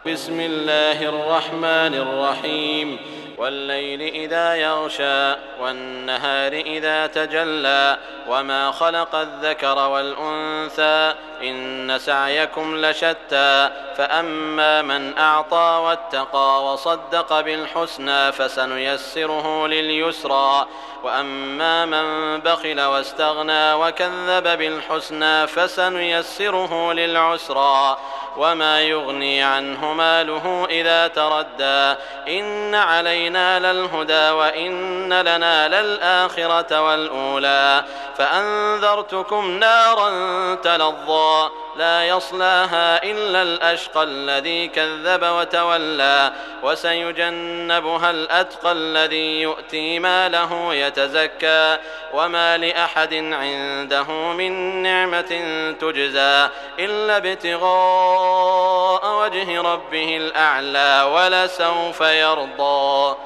بسم الله الرحمن الرحيم والليل إذا يغشى والنهار إذا تجلى وما خلق الذكر والأنثى إن سعيكم لشتى فأما من أعطى واتقى وصدق بالحسنى فسنيسره لليسرى وأما من بخل واستغنى وكذب بالحسنى فسنيسره للعسرى وما يغني عنه ماله إذا تردى إن علينا للهدى وإن لنا للآخرة والأولى فأنذرتكم نارا تلظى لا يصلاها إلا الأشقى الذي كذب وتولى وسيجنبها الأتقى الذي يؤتي ماله يتزكى وما لأحد عنده من نعمة تجزى إلا ابتغاء وجه ربه الأعلى ولسوف يرضى.